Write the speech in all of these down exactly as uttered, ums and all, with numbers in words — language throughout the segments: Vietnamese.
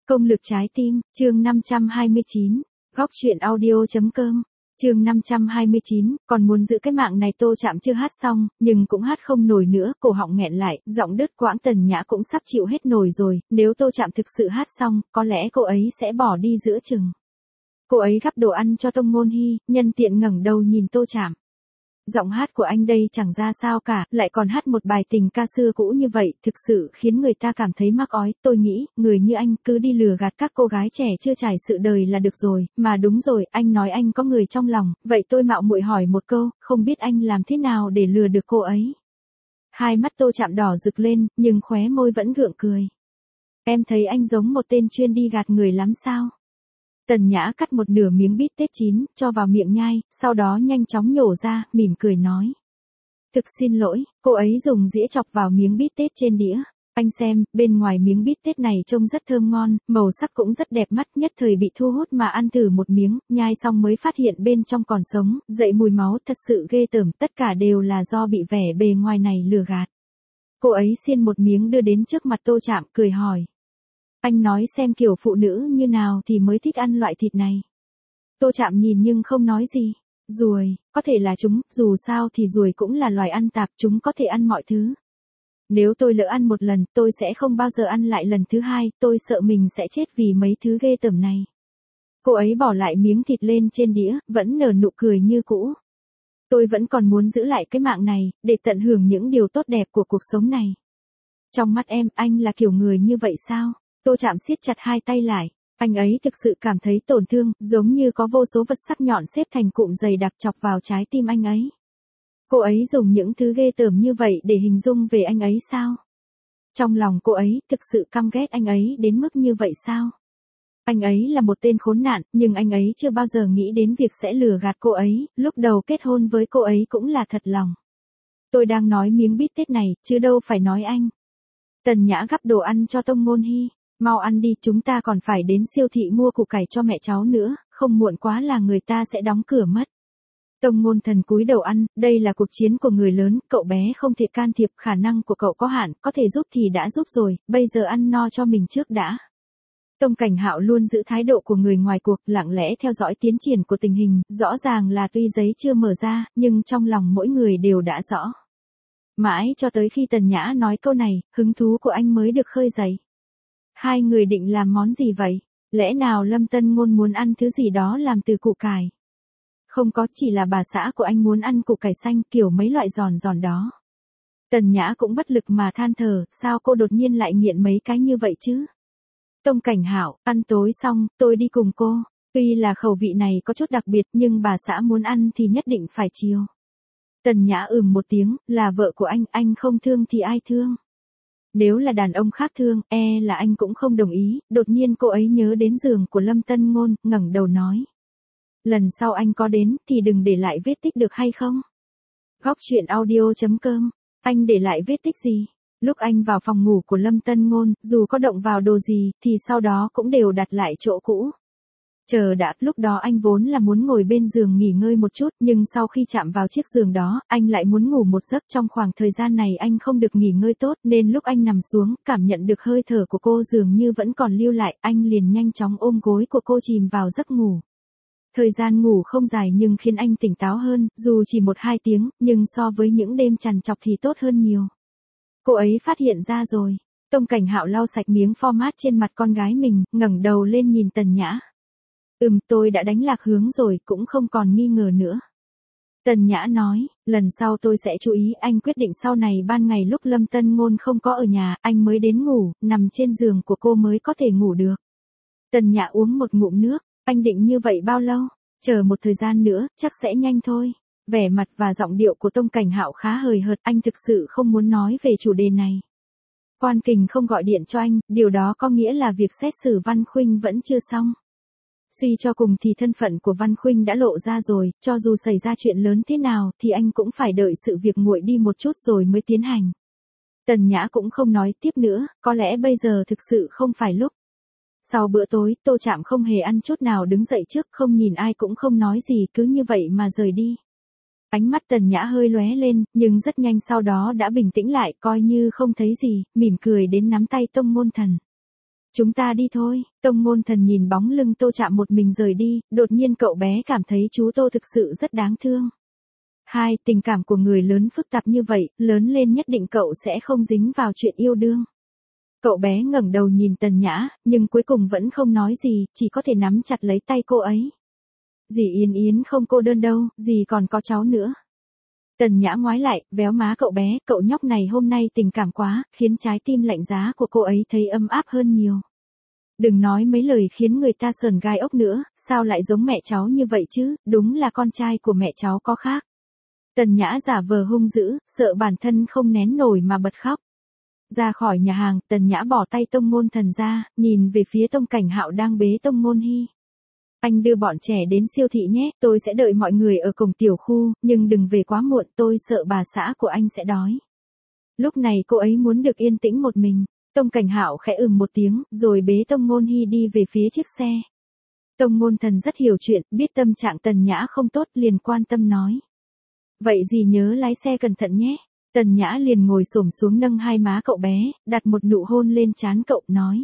Công lực trái tim, chương năm trăm hai mươi chín, góc truyện audio.com, chương năm trăm hai mươi chín, còn muốn giữ cái mạng này. Tô Trạm chưa hát xong, nhưng cũng hát không nổi nữa, cổ họng nghẹn lại, giọng đứt quãng. Tần Nhã cũng sắp chịu hết nổi rồi, nếu Tô Trạm thực sự hát xong, có lẽ cô ấy sẽ bỏ đi giữa chừng. Cô ấy gắp đồ ăn cho Tông Ngôn Hi, nhân tiện ngẩng đầu nhìn Tô Trạm. Giọng hát của anh đây chẳng ra sao cả, lại còn hát một bài tình ca xưa cũ như vậy, thực sự khiến người ta cảm thấy mắc ói. Tôi nghĩ, người như anh cứ đi lừa gạt các cô gái trẻ chưa trải sự đời là được rồi. Mà đúng rồi, anh nói anh có người trong lòng, vậy tôi mạo muội hỏi một câu, không biết anh làm thế nào để lừa được cô ấy? Hai mắt Tô Trạm đỏ rực lên, nhưng khóe môi vẫn gượng cười. Em thấy anh giống một tên chuyên đi gạt người lắm sao? Tần Nhã cắt một nửa miếng bít tết chín, cho vào miệng nhai, sau đó nhanh chóng nhổ ra, mỉm cười nói. Thực xin lỗi, cô ấy dùng dĩa chọc vào miếng bít tết trên đĩa. Anh xem, bên ngoài miếng bít tết này trông rất thơm ngon, màu sắc cũng rất đẹp mắt, nhất thời bị thu hút mà ăn thử một miếng, nhai xong mới phát hiện bên trong còn sống, dậy mùi máu, thật sự ghê tởm, tất cả đều là do bị vẻ bề ngoài này lừa gạt. Cô ấy xiên một miếng đưa đến trước mặt Tô Trạm, cười hỏi. Anh nói xem kiểu phụ nữ như nào thì mới thích ăn loại thịt này. Tô Trạm nhìn nhưng không nói gì. Ruồi, có thể là chúng, dù sao thì ruồi cũng là loài ăn tạp, chúng có thể ăn mọi thứ. Nếu tôi lỡ ăn một lần, tôi sẽ không bao giờ ăn lại lần thứ hai, tôi sợ mình sẽ chết vì mấy thứ ghê tởm này. Cô ấy bỏ lại miếng thịt lên trên đĩa, vẫn nở nụ cười như cũ. Tôi vẫn còn muốn giữ lại cái mạng này, để tận hưởng những điều tốt đẹp của cuộc sống này. Trong mắt em, anh là kiểu người như vậy sao? Tô Trạm siết chặt hai tay lại, anh ấy thực sự cảm thấy tổn thương, giống như có vô số vật sắc nhọn xếp thành cụm dày đặc chọc vào trái tim anh ấy. Cô ấy dùng những thứ ghê tởm như vậy để hình dung về anh ấy sao? Trong lòng cô ấy thực sự căm ghét anh ấy đến mức như vậy sao? Anh ấy là một tên khốn nạn, nhưng anh ấy chưa bao giờ nghĩ đến việc sẽ lừa gạt cô ấy, lúc đầu kết hôn với cô ấy cũng là thật lòng. Tôi đang nói miếng bít tết này, chứ đâu phải nói anh. Tần Nhã gắp đồ ăn cho Tông Ngôn Hi. Mau ăn đi, chúng ta còn phải đến siêu thị mua củ cải cho mẹ cháu nữa, không muộn quá là người ta sẽ đóng cửa mất. Tông Ngôn Thần cúi đầu ăn, đây là cuộc chiến của người lớn, cậu bé không thể can thiệp, khả năng của cậu có hạn, có thể giúp thì đã giúp rồi, bây giờ ăn no cho mình trước đã. Tông Cảnh Hạo luôn giữ thái độ của người ngoài cuộc, lặng lẽ theo dõi tiến triển của tình hình, rõ ràng là tuy giấy chưa mở ra, nhưng trong lòng mỗi người đều đã rõ. Mãi cho tới khi Tần Nhã nói câu này, hứng thú của anh mới được khơi dậy. Hai người định làm món gì vậy? Lẽ nào Lâm Tân Ngôn muốn ăn thứ gì đó làm từ củ cải? Không có, chỉ là bà xã của anh muốn ăn củ cải xanh, kiểu mấy loại giòn giòn đó. Tần Nhã cũng bất lực mà than thở, sao cô đột nhiên lại nghiện mấy cái như vậy chứ? Tông Cảnh Hạo, ăn tối xong, tôi đi cùng cô. Tuy là khẩu vị này có chút đặc biệt, nhưng bà xã muốn ăn thì nhất định phải chiều. Tần Nhã ừm một tiếng, là vợ của anh, anh không thương thì ai thương? Nếu là đàn ông khác thương, e là anh cũng không đồng ý. Đột nhiên cô ấy nhớ đến giường của Lâm Tân Ngôn, ngẩng đầu nói. Lần sau anh có đến, thì đừng để lại vết tích được hay không? Góc truyện audio.com, anh để lại vết tích gì? Lúc anh vào phòng ngủ của Lâm Tân Ngôn, dù có động vào đồ gì, thì sau đó cũng đều đặt lại chỗ cũ. Chờ đã, lúc đó anh vốn là muốn ngồi bên giường nghỉ ngơi một chút, nhưng sau khi chạm vào chiếc giường đó, anh lại muốn ngủ một giấc. Trong khoảng thời gian này anh không được nghỉ ngơi tốt, nên lúc anh nằm xuống, cảm nhận được hơi thở của cô dường như vẫn còn lưu lại, anh liền nhanh chóng ôm gối của cô chìm vào giấc ngủ. Thời gian ngủ không dài nhưng khiến anh tỉnh táo hơn, dù chỉ một hai tiếng, nhưng so với những đêm trằn trọc thì tốt hơn nhiều. Cô ấy phát hiện ra rồi. Tông Cảnh Hạo lau sạch miếng format trên mặt con gái mình, ngẩng đầu lên nhìn Tần Nhã. Ừm, tôi đã đánh lạc hướng rồi, cũng không còn nghi ngờ nữa. Tần Nhã nói, lần sau tôi sẽ chú ý. Anh quyết định sau này ban ngày lúc Lâm Tân Ngôn không có ở nhà, anh mới đến ngủ, nằm trên giường của cô mới có thể ngủ được. Tần Nhã uống một ngụm nước, anh định như vậy bao lâu? Chờ một thời gian nữa, chắc sẽ nhanh thôi. Vẻ mặt và giọng điệu của Tông Cảnh Hạo khá hời hợt, anh thực sự không muốn nói về chủ đề này. Quan Kình không gọi điện cho anh, điều đó có nghĩa là việc xét xử Văn Khuynh vẫn chưa xong. Suy cho cùng thì thân phận của Văn Khuynh đã lộ ra rồi, cho dù xảy ra chuyện lớn thế nào thì anh cũng phải đợi sự việc nguội đi một chút rồi mới tiến hành. Tần Nhã cũng không nói tiếp nữa, có lẽ bây giờ thực sự không phải lúc. Sau bữa tối, Tô Trạm không hề ăn chút nào, đứng dậy trước, không nhìn ai cũng không nói gì, cứ như vậy mà rời đi. Ánh mắt Tần Nhã hơi lóe lên, nhưng rất nhanh sau đó đã bình tĩnh lại, coi như không thấy gì, mỉm cười đến nắm tay Tông Ngôn Thần. Chúng ta đi thôi. Tông Ngôn Thần nhìn bóng lưng Tô Trạm một mình rời đi, đột nhiên cậu bé cảm thấy chú Tô thực sự rất đáng thương. Hai, tình cảm của người lớn phức tạp như vậy, lớn lên nhất định cậu sẽ không dính vào chuyện yêu đương. Cậu bé ngẩng đầu nhìn Tần Nhã, nhưng cuối cùng vẫn không nói gì, chỉ có thể nắm chặt lấy tay cô ấy. Dì Yến Yến không cô đơn đâu, dì còn có cháu nữa. Tần Nhã ngoái lại, véo má cậu bé, cậu nhóc này hôm nay tình cảm quá, khiến trái tim lạnh giá của cô ấy thấy ấm áp hơn nhiều. Đừng nói mấy lời khiến người ta sờn gai ốc nữa, sao lại giống mẹ cháu như vậy chứ, đúng là con trai của mẹ cháu có khác. Tần Nhã giả vờ hung dữ, sợ bản thân không nén nổi mà bật khóc. Ra khỏi nhà hàng, Tần Nhã bỏ tay Tông Ngôn Thần ra, nhìn về phía Tông Cảnh Hạo đang bế Tông Ngôn Hy. Anh đưa bọn trẻ đến siêu thị nhé, tôi sẽ đợi mọi người ở cổng tiểu khu, nhưng đừng về quá muộn, tôi sợ bà xã của anh sẽ đói. Lúc này cô ấy muốn được yên tĩnh một mình. Tông Cảnh Hạo khẽ ừm một tiếng, rồi bế Tông Ngôn Hy đi về phía chiếc xe. Tông Ngôn Thần rất hiểu chuyện, biết tâm trạng Tần Nhã không tốt, liền quan tâm nói. Vậy dì nhớ lái xe cẩn thận nhé. Tần Nhã liền ngồi xổm xuống nâng hai má cậu bé, đặt một nụ hôn lên trán cậu, nói.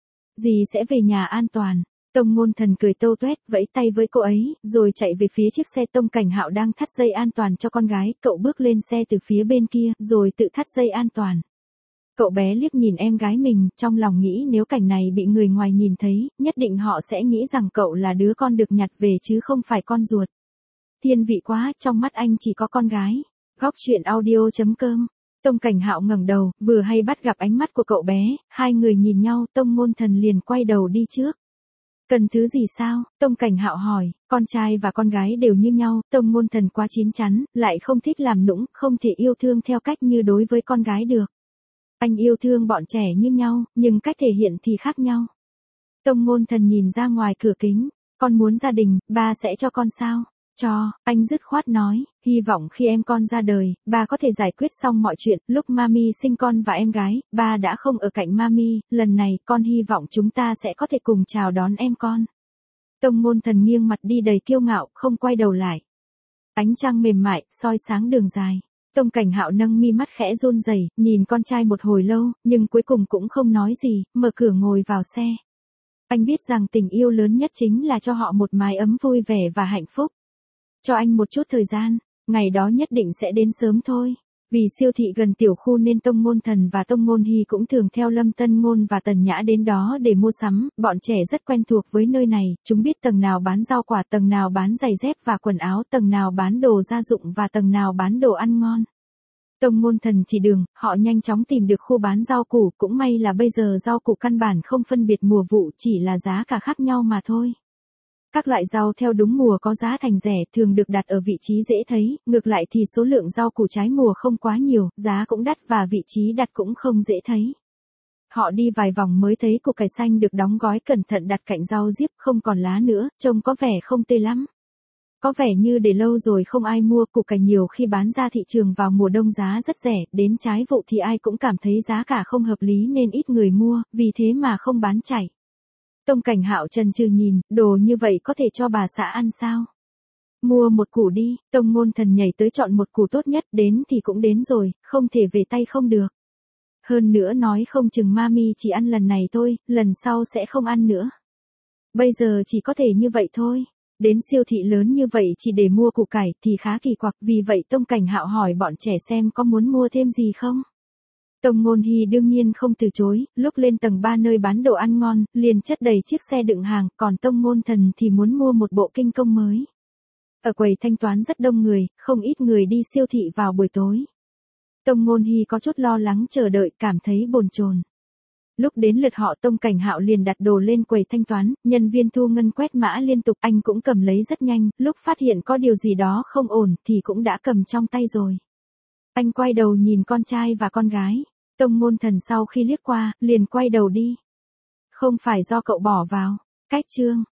Dì sẽ về nhà an toàn. Tông Ngôn Thần cười tâu tuét, vẫy tay với cô ấy, rồi chạy về phía chiếc xe Tông Cảnh Hạo đang thắt dây an toàn cho con gái, cậu bước lên xe từ phía bên kia, rồi tự thắt dây an toàn. Cậu bé liếc nhìn em gái mình, trong lòng nghĩ nếu cảnh này bị người ngoài nhìn thấy, nhất định họ sẽ nghĩ rằng cậu là đứa con được nhặt về chứ không phải con ruột. Thiên vị quá, trong mắt anh chỉ có con gái. Góc truyện audio chấm com. Tông Cảnh Hạo ngẩng đầu, vừa hay bắt gặp ánh mắt của cậu bé, hai người nhìn nhau, Tông Ngôn Thần liền quay đầu đi trước. Cần thứ gì sao? Tông Cảnh Hạo hỏi, con trai và con gái đều như nhau, Tông Ngôn Thần quá chín chắn, lại không thích làm nũng, không thể yêu thương theo cách như đối với con gái được. Anh yêu thương bọn trẻ như nhau, nhưng cách thể hiện thì khác nhau. Tông Ngôn Thần nhìn ra ngoài cửa kính, con muốn gia đình, ba sẽ cho con sao? Cho, anh dứt khoát nói, hy vọng khi em con ra đời, ba có thể giải quyết xong mọi chuyện, lúc mami sinh con và em gái, ba đã không ở cạnh mami, lần này con hy vọng chúng ta sẽ có thể cùng chào đón em con. Tông Ngôn Thần nghiêng mặt đi đầy kiêu ngạo, không quay đầu lại. Ánh trăng mềm mại, soi sáng đường dài. Tông Cảnh Hạo nâng mi mắt khẽ run rẩy, nhìn con trai một hồi lâu, nhưng cuối cùng cũng không nói gì, mở cửa ngồi vào xe. Anh biết rằng tình yêu lớn nhất chính là cho họ một mái ấm vui vẻ và hạnh phúc. Cho anh một chút thời gian, ngày đó nhất định sẽ đến sớm thôi. Vì siêu thị gần tiểu khu nên Tông Ngôn Thần và Tông Ngôn Hy cũng thường theo Lâm Tân Ngôn và Tần Nhã đến đó để mua sắm, bọn trẻ rất quen thuộc với nơi này, chúng biết tầng nào bán rau quả, tầng nào bán giày dép và quần áo, tầng nào bán đồ gia dụng và tầng nào bán đồ ăn ngon. Tông Ngôn Thần chỉ đường, họ nhanh chóng tìm được khu bán rau củ, cũng may là bây giờ rau củ căn bản không phân biệt mùa vụ, chỉ là giá cả khác nhau mà thôi. Các loại rau theo đúng mùa có giá thành rẻ, thường được đặt ở vị trí dễ thấy, ngược lại thì số lượng rau củ trái mùa không quá nhiều, giá cũng đắt và vị trí đặt cũng không dễ thấy. Họ đi vài vòng mới thấy củ cải xanh được đóng gói cẩn thận đặt cạnh rau diếp không còn lá nữa, trông có vẻ không tươi lắm. Có vẻ như để lâu rồi không ai mua, củ cải nhiều khi bán ra thị trường vào mùa đông giá rất rẻ, đến trái vụ thì ai cũng cảm thấy giá cả không hợp lý nên ít người mua, vì thế mà không bán chảy. Tông Cảnh Hạo chần chừ nhìn, đồ như vậy có thể cho bà xã ăn sao? Mua một củ đi, Tông Ngôn Thần nhảy tới chọn một củ tốt nhất, đến thì cũng đến rồi, không thể về tay không được. Hơn nữa nói không chừng mami chỉ ăn lần này thôi, lần sau sẽ không ăn nữa. Bây giờ chỉ có thể như vậy thôi. Đến siêu thị lớn như vậy chỉ để mua củ cải thì khá kỳ quặc, vì vậy Tông Cảnh Hạo hỏi bọn trẻ xem có muốn mua thêm gì không? Tông Ngôn Hy đương nhiên không từ chối, lúc lên tầng ba nơi bán đồ ăn ngon, liền chất đầy chiếc xe đựng hàng, còn Tông Ngôn Thần thì muốn mua một bộ kinh công mới. Ở quầy thanh toán rất đông người, không ít người đi siêu thị vào buổi tối. Tông Ngôn Hy có chút lo lắng chờ đợi, cảm thấy bồn chồn. Lúc đến lượt họ Tông Cảnh Hạo liền đặt đồ lên quầy thanh toán, nhân viên thu ngân quét mã liên tục, anh cũng cầm lấy rất nhanh, lúc phát hiện có điều gì đó không ổn thì cũng đã cầm trong tay rồi. Anh quay đầu nhìn con trai và con gái. Tông Ngôn Thần sau khi liếc qua, liền quay đầu đi. Không phải do cậu bỏ vào. Cách chương